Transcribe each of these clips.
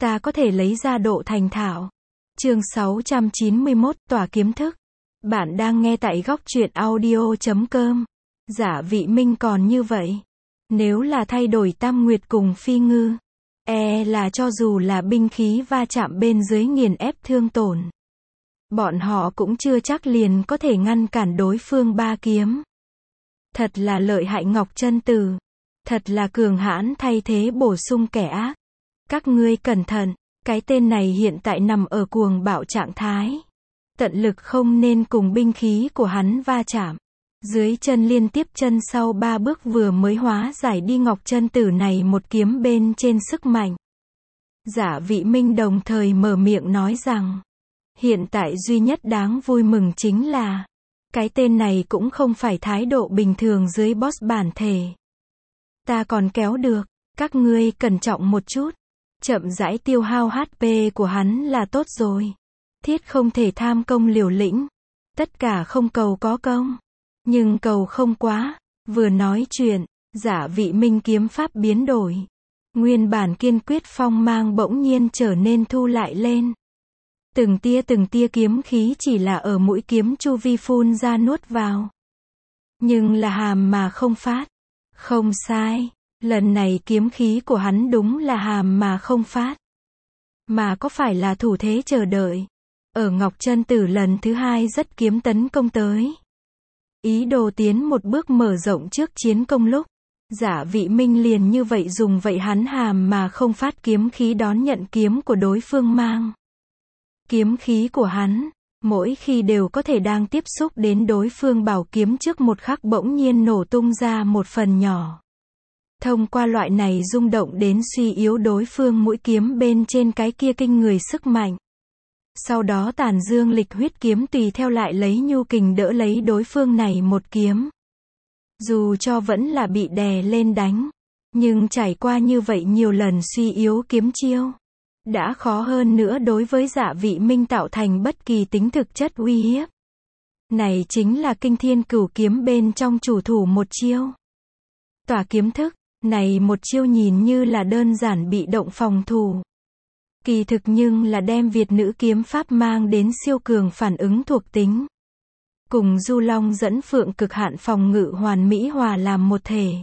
ta có thể lấy ra độ thành thạo. Chương 691, tỏa kiếm thức. Bạn đang nghe tại góc truyện audio.com. Giả Vị Minh còn như vậy. Nếu là thay đổi Tam Nguyệt cùng Phi Ngư, là cho dù là binh khí va chạm bên dưới nghiền ép thương tổn, bọn họ cũng chưa chắc liền có thể ngăn cản đối phương ba kiếm. Thật là lợi hại Ngọc Chân Tử. Thật là cường hãn thay thế bổ sung kẻ ác. Các ngươi cẩn thận, cái tên này hiện tại nằm ở cuồng bạo trạng thái. Tận lực không nên cùng binh khí của hắn va chạm. Dưới chân liên tiếp chân sau 3 bước vừa mới hóa giải đi Ngọc Chân Tử này một kiếm bên trên sức mạnh. Giả Vị Minh đồng thời mở miệng nói rằng, hiện tại duy nhất đáng vui mừng chính là, cái tên này cũng không phải thái độ bình thường dưới boss bản thể. Ta còn kéo được, các ngươi cẩn trọng một chút. Chậm rãi tiêu hao HP của hắn là tốt rồi. Thiết không thể tham công liều lĩnh. Tất cả không cầu có công, nhưng cầu không quá. Vừa nói chuyện, Giả Vị Minh kiếm pháp biến đổi. Nguyên bản kiên quyết phong mang bỗng nhiên trở nên thu lại lên. Từng tia kiếm khí chỉ là ở mũi kiếm chu vi phun ra nuốt vào. Nhưng là hàm mà không phát. Không sai, lần này kiếm khí của hắn đúng là hàm mà không phát. Mà có phải là thủ thế chờ đợi. Ở Ngọc Chân Tử lần thứ 2 rất kiếm tấn công tới. Ý đồ tiến một bước mở rộng trước chiến công lúc, Giả Vị Minh liền như vậy dùng vậy hắn hàm mà không phát kiếm khí đón nhận kiếm của đối phương mang. Kiếm khí của hắn, mỗi khi đều có thể đang tiếp xúc đến đối phương bảo kiếm trước một khắc bỗng nhiên nổ tung ra một phần nhỏ. Thông qua loại này rung động đến suy yếu đối phương mũi kiếm bên trên cái kia kinh người sức mạnh. Sau đó tàn dương lịch huyết kiếm tùy theo lại lấy nhu kình đỡ lấy đối phương này một kiếm. Dù cho vẫn là bị đè lên đánh, nhưng trải qua như vậy nhiều lần suy yếu kiếm chiêu, đã khó hơn nữa đối với Giả Vị Minh tạo thành bất kỳ tính thực chất uy hiếp. Này chính là Kinh Thiên Cửu Kiếm bên trong chủ thủ một chiêu. Tỏa kiếm thức, này một chiêu nhìn như là đơn giản bị động phòng thủ. Kỳ thực nhưng là đem Việt nữ kiếm pháp mang đến siêu cường phản ứng thuộc tính. Cùng Du Long dẫn Phượng cực hạn phòng ngự hoàn mỹ hòa làm một thể.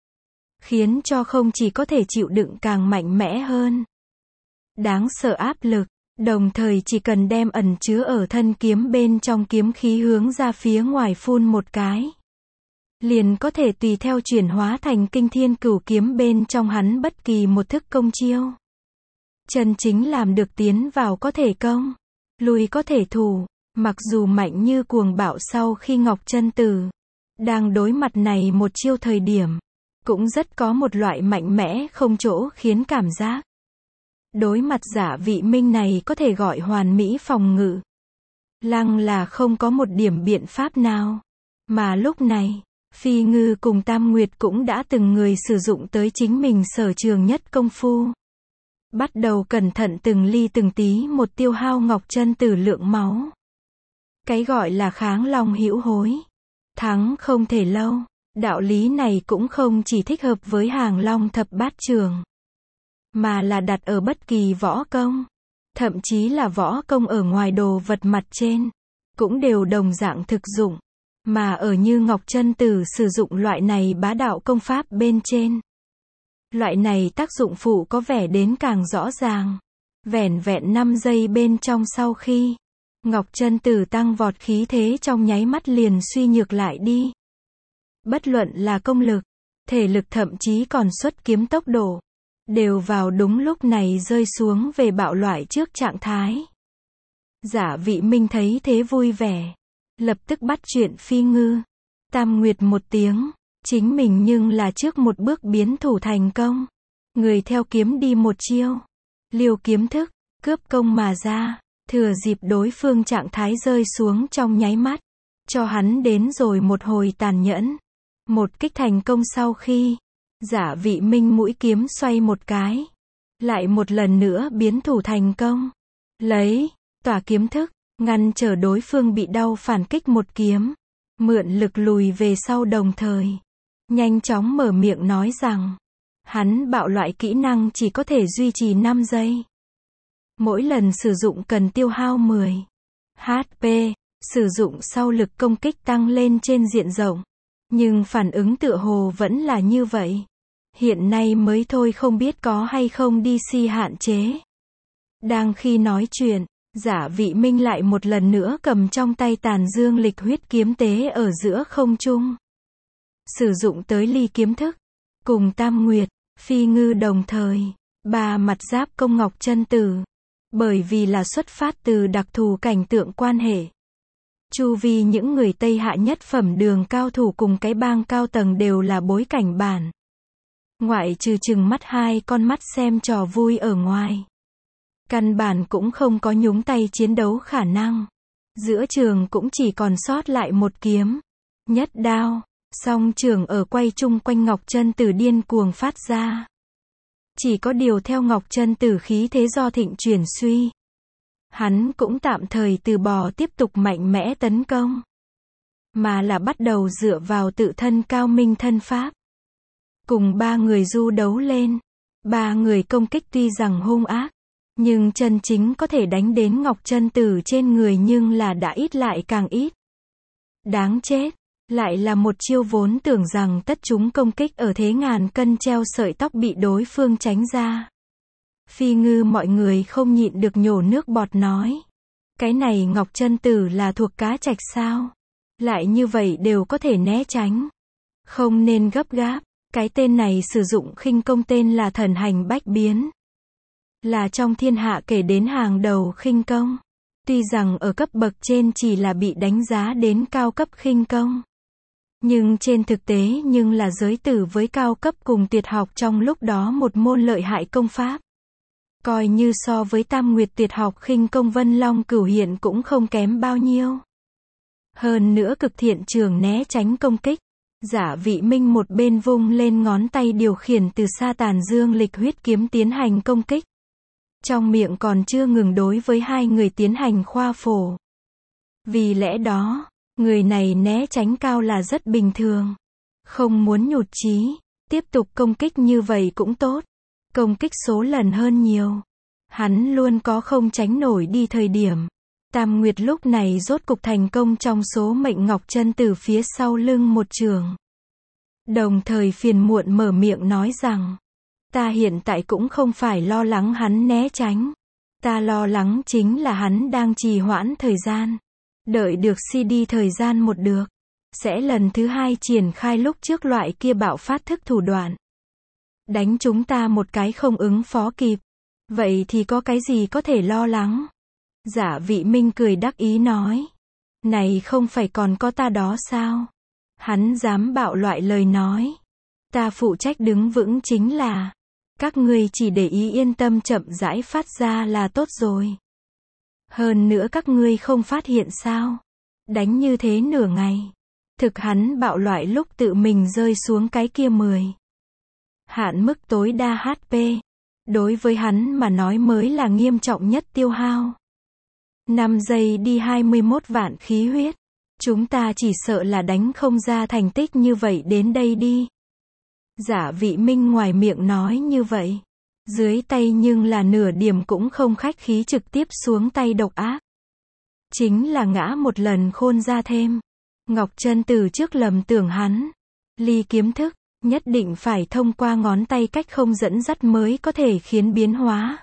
Khiến cho không chỉ có thể chịu đựng càng mạnh mẽ hơn. Đáng sợ áp lực, đồng thời chỉ cần đem ẩn chứa ở thân kiếm bên trong kiếm khí hướng ra phía ngoài phun một cái. Liền có thể tùy theo chuyển hóa thành Kinh Thiên Cửu Kiếm bên trong hắn bất kỳ một thức công chiêu. Chân chính làm được tiến vào có thể công, lùi có thể thủ, mặc dù mạnh như cuồng bạo sau khi Ngọc Chân Tử đang đối mặt này một chiêu thời điểm, cũng rất có một loại mạnh mẽ không chỗ khiến cảm giác. Đối mặt Giả Vị Minh này có thể gọi hoàn mỹ phòng ngự. Lăng là không có một điểm biện pháp nào. Mà lúc này, Phi Ngư cùng Tam Nguyệt cũng đã từng người sử dụng tới chính mình sở trường nhất công phu. Bắt đầu cẩn thận từng ly từng tí một tiêu hao Ngọc Chân Tử lượng máu. Cái gọi là kháng long hữu hối. Thắng không thể lâu. Đạo lý này cũng không chỉ thích hợp với hàng long thập bát trường, mà là đặt ở bất kỳ võ công, thậm chí là võ công ở ngoài đồ vật mặt trên, cũng đều đồng dạng thực dụng. Mà ở như Ngọc Chân Tử sử dụng loại này bá đạo công pháp bên trên. Loại này tác dụng phụ có vẻ đến càng rõ ràng. Vẻn vẹn 5 giây bên trong sau khi Ngọc Chân Tử tăng vọt khí thế trong nháy mắt liền suy nhược lại đi. Bất luận là công lực, thể lực thậm chí còn xuất kiếm tốc độ, đều vào đúng lúc này rơi xuống về bạo loại trước trạng thái. Giả Vị Minh thấy thế vui vẻ, lập tức bắt chuyện Phi Ngư, Tam Nguyệt một tiếng, chính mình nhưng là trước một bước biến thủ thành công. Người theo kiếm đi một chiêu, liều kiếm thức, cướp công mà ra, thừa dịp đối phương trạng thái rơi xuống trong nháy mắt, cho hắn đến rồi một hồi tàn nhẫn. Một kích thành công sau khi, Giả Vị Minh mũi kiếm xoay một cái, lại một lần nữa biến thủ thành công. Lấy, tỏa kiếm thức, ngăn trở đối phương bị đau phản kích một kiếm, mượn lực lùi về sau đồng thời. Nhanh chóng mở miệng nói rằng, hắn bạo loại kỹ năng chỉ có thể duy trì 5 giây. Mỗi lần sử dụng cần tiêu hao 10 HP, sử dụng sau lực công kích tăng lên trên diện rộng. Nhưng phản ứng tựa hồ vẫn là như vậy. Hiện nay mới thôi không biết có hay không DC hạn chế. Đang khi nói chuyện, Giả Vị Minh lại một lần nữa cầm trong tay Tàn Dương Lịch Huyết kiếm tế ở giữa không trung. Sử dụng tới ly kiếm thức. Cùng Tam Nguyệt, Phi Ngư đồng thời. Ba mặt giáp công Ngọc Chân Tử. Bởi vì là xuất phát từ đặc thù cảnh tượng quan hệ. Chu vi những người Tây Hạ nhất phẩm đường cao thủ cùng cái bang cao tầng đều là bối cảnh bản. Ngoại trừ chừng mắt hai con mắt xem trò vui ở ngoài. Căn bản cũng không có nhúng tay chiến đấu khả năng. Giữa trường cũng chỉ còn sót lại một kiếm. Nhất đao. Song trường ở quay chung quanh Ngọc Chân Tử điên cuồng phát ra. Chỉ có điều theo Ngọc Chân Tử khí thế do thịnh chuyển suy. Hắn cũng tạm thời từ bỏ tiếp tục mạnh mẽ tấn công. Mà là bắt đầu dựa vào tự thân cao minh thân pháp. Cùng ba người du đấu lên. Ba người công kích tuy rằng hung ác. Nhưng chân chính có thể đánh đến Ngọc Chân Tử trên người nhưng là đã ít lại càng ít. Đáng chết. Lại là một chiêu vốn tưởng rằng tất chúng công kích ở thế ngàn cân treo sợi tóc bị đối phương tránh ra. Phi Ngư mọi người không nhịn được nhổ nước bọt nói. Cái này Ngọc Chân Tử là thuộc cá trạch sao? Lại như vậy đều có thể né tránh. Không nên gấp gáp. Cái tên này sử dụng khinh công tên là Thần Hành Bách Biến. Là trong thiên hạ kể đến hàng đầu khinh công. Tuy rằng ở cấp bậc trên chỉ là bị đánh giá đến cao cấp khinh công. Nhưng trên thực tế nhưng là giới tử với cao cấp cùng tuyệt học trong lúc đó một môn lợi hại công pháp. Coi như so với Tam Nguyệt tuyệt học khinh công Vân Long Cửu Hiện cũng không kém bao nhiêu. Hơn nữa cực thiện trường né tránh công kích. Giả Vị Minh một bên vung lên ngón tay điều khiển từ xa Tàn Dương Lịch Huyết kiếm tiến hành công kích. Trong miệng còn chưa ngừng đối với hai người tiến hành khoa phổ. Vì lẽ đó, người này né tránh cao là rất bình thường. Không muốn nhụt chí, tiếp tục công kích như vậy cũng tốt. Công kích số lần hơn nhiều. Hắn luôn có không tránh nổi đi thời điểm. Tam Nguyệt lúc này rốt cục thành công trong số mệnh Ngọc Chân Tử phía sau lưng một trường. Đồng thời phiền muộn mở miệng nói rằng. Ta hiện tại cũng không phải lo lắng hắn né tránh. Ta lo lắng chính là hắn đang trì hoãn thời gian. Đợi được CD thời gian một được. Sẽ lần thứ hai triển khai lúc trước loại kia bạo phát thức thủ đoạn. Đánh chúng ta một cái không ứng phó kịp. Vậy thì có cái gì có thể lo lắng? Giả Vị Minh cười đắc ý nói. Này không phải còn có ta đó sao? Hắn dám bạo loại lời nói. Ta phụ trách đứng vững chính là. Các ngươi chỉ để ý yên tâm chậm rãi phát ra là tốt rồi. Hơn nữa các ngươi không phát hiện sao? Đánh như thế nửa ngày. Thực hắn bạo loại lúc tự mình rơi xuống cái kia 10. Hạn mức tối đa HP. Đối với hắn mà nói mới là nghiêm trọng nhất tiêu hao. 5 giây đi 21 vạn khí huyết. Chúng ta chỉ sợ là đánh không ra thành tích như vậy đến đây đi. Giả Vị Minh ngoài miệng nói như vậy. Dưới tay nhưng là nửa điểm cũng không khách khí trực tiếp xuống tay độc ác. Chính là ngã một lần khôn ra thêm. Ngọc Chân Tử trước lầm tưởng hắn. Ly kiếm thức, nhất định phải thông qua ngón tay cách không dẫn dắt mới có thể khiến biến hóa.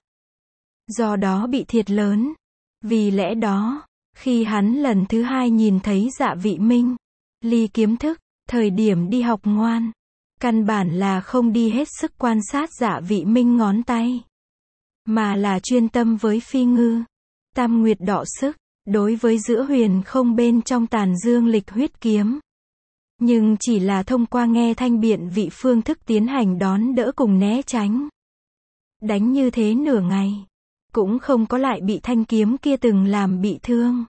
Do đó bị thiệt lớn. Vì lẽ đó, khi hắn lần thứ hai nhìn thấy Dạ Vị Minh, ly kiếm thức, thời điểm đi học ngoan. Căn bản là không đi hết sức quan sát Dạ Vị Minh ngón tay. Mà là chuyên tâm với Phi Ngư. Tam Nguyệt đọ sức, đối với giữa huyền không bên trong Tàn Dương Lịch Huyết kiếm. Nhưng chỉ là thông qua nghe thanh biện vị phương thức tiến hành đón đỡ cùng né tránh. Đánh như thế nửa ngày. Cũng không có lại bị thanh kiếm kia từng làm bị thương.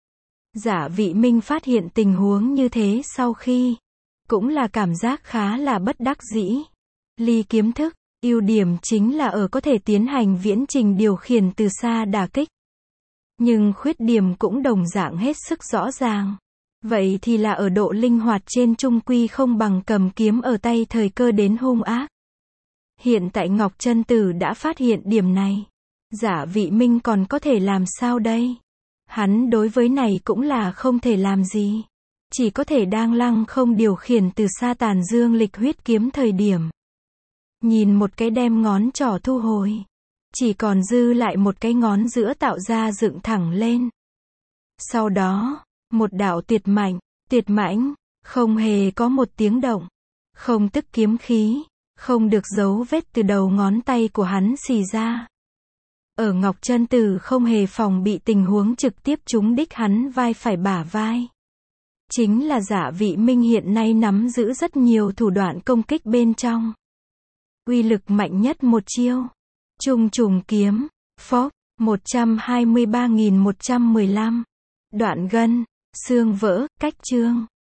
Giả Vị Minh phát hiện tình huống như thế sau khi. Cũng là cảm giác khá là bất đắc dĩ. Ly kiếm thức, ưu điểm chính là ở có thể tiến hành viễn trình điều khiển từ xa đả kích. Nhưng khuyết điểm cũng đồng dạng hết sức rõ ràng. Vậy thì là ở độ linh hoạt trên trung quy không bằng cầm kiếm ở tay thời cơ đến hung ác. Hiện tại Ngọc Chân Tử đã phát hiện điểm này. Giả Vị Minh còn có thể làm sao đây? Hắn đối với này cũng là không thể làm gì. Chỉ có thể đang lăng không điều khiển từ xa Tàn Dương Lịch Huyết kiếm thời điểm. Nhìn một cái đem ngón trỏ thu hồi. Chỉ còn dư lại một cái ngón giữa tạo ra dựng thẳng lên. Sau đó, một đạo tuyệt mãnh, không hề có một tiếng động. Không tức kiếm khí, không được dấu vết từ đầu ngón tay của hắn xì ra. Ở Ngọc Chân Tử không hề phòng bị tình huống trực tiếp trúng đích hắn vai phải bả vai. Chính là Giả Vị Minh hiện nay nắm giữ rất nhiều thủ đoạn công kích bên trong. Uy lực mạnh nhất một chiêu. Trung trùng kiếm, phốc, 123.115. Đoạn gân, xương vỡ, cách chương.